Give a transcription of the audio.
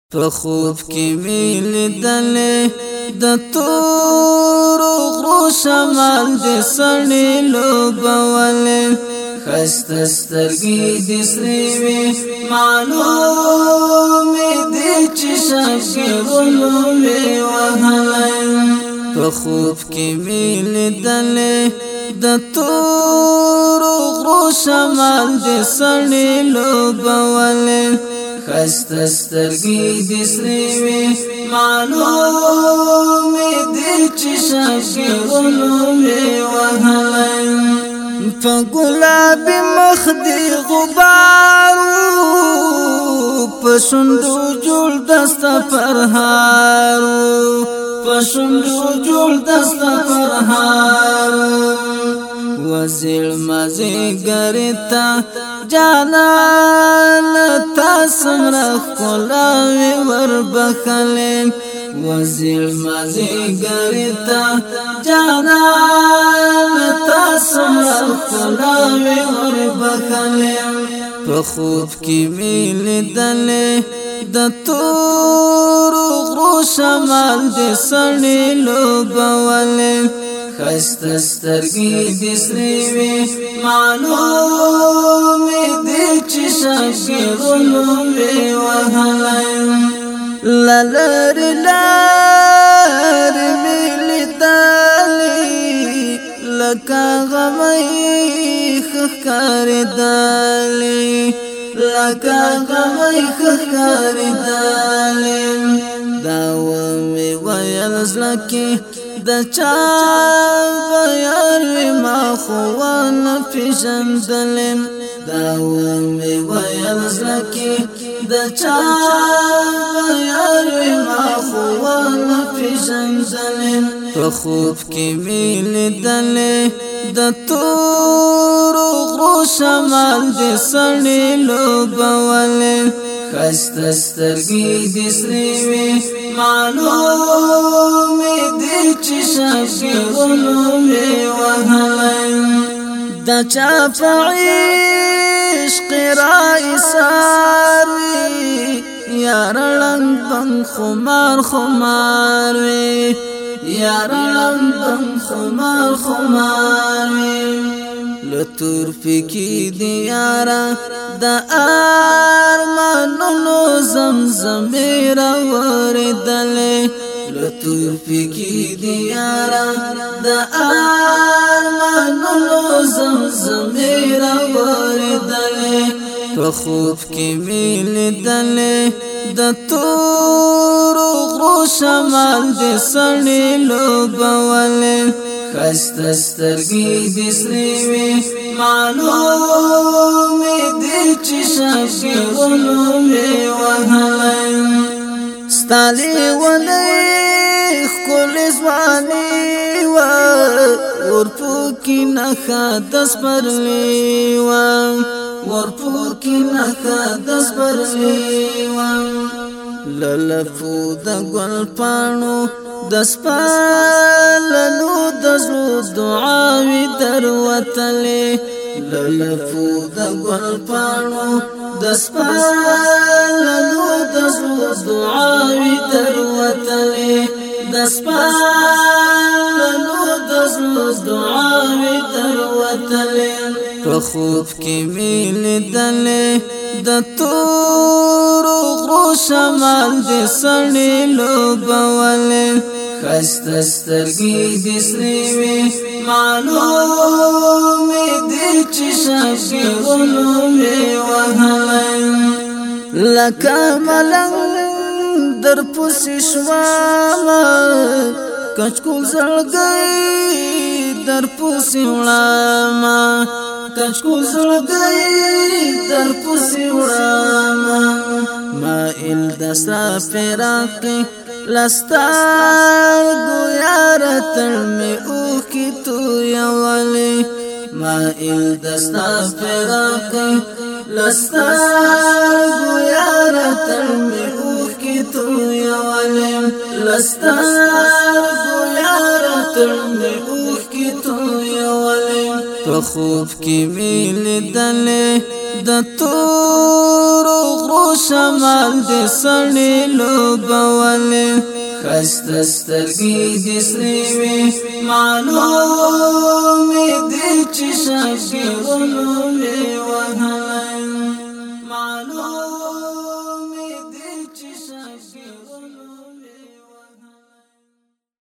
په خوب کې مې لیدلې د تورو غرو شمال دې سړې لوبولې ښایسته سترګې دې سرې وې معلومې دې چې شمشیرونو مې وهلې په خوب کې مې لیدلې د تورو غرو شمال دې سړې لوبولې ښایسته سترګې دې سرې وې معلومې دې چې شمشیرونو مې وهلې په ګلابي مخ دې غبار په شونډو جوړ دسته پرهار په شونډو جوړ دسته پرهار وزیر مازیګرتا جانان تا سمره کولاوي ور بخلې وزیر مازیګرتا جانان تا سمره کولاوي ور بخلې په خوب کې مې لیدلې د تورو غرو شمال دې سړې لوبولې ښایسته سترګې دې سرې وې معلومې دې چې شمشیرونو مې وهلې لارې لارې مې لیدلې لکه غمۍ ښکارېدلې لکه غمۍ ښکارېدلې دا ومې ویل زړه کې د چا بیار وی ما خو ونه پیژندلم دا ومې ویل زړه کې د چا بیار وی ما خو ونه پیژندلم په خوب کې مې لیدلې د تورو غرو شمال دې سړې لوبولې ښایسته سترګې دې سرې وې معلومې دې چې شمشیرونو مې وهلې دا چا په عشق رایسار وي یار لندن خمار خمار وي یار لندن خمار خمار وي لطور فکی دیارا دا آرمانونو زمزمی را وردلے لطور فکی دیارا دا آرمانونو زمزمی را وردلے په خوب کې مې لیدلې د تورو غرو شمال دې سړې لوبولې ښایسته سترګې دې سرې وې معلومې دې چې شمشیرونو مې وهلې ستا لیونۍ ښکلې ځواني وه ورپکې نښه د سپرلي وه ورپکې نښه د سپرلي وه للفو د ګل پاڼو د سپاللو د زړه دعاوې دروتلې للفو د ګل پاڼو د سپاللو د زړه دعاوې دروتلې د سپاللو د زړه دعاوې دروتلې په خوب کې مې لیدلې د تورو غرو شمال دې سړې لوبولې ښایسته سترګې دې سرې وې معلومې دې چې شمشیرونو مې وهلې لکه ملنګ در پسې شومه کچکول زړګی در پسې وړمه کچکول زړګی در پسې وړمه مائل د ستا فراق لستا ګویار تړ مې اوښکې تویولې مائل د ستا فراق لستا ګویار تړ مې اوښکې تویولې لستا ګویار تړ مې اوښکې تویولې په خوب کې مې لیدلې د تورو غرو شمال دې سړې لوبولې خسته سترګې دې سرې وې معلومې دې چې شګې ولولې وهل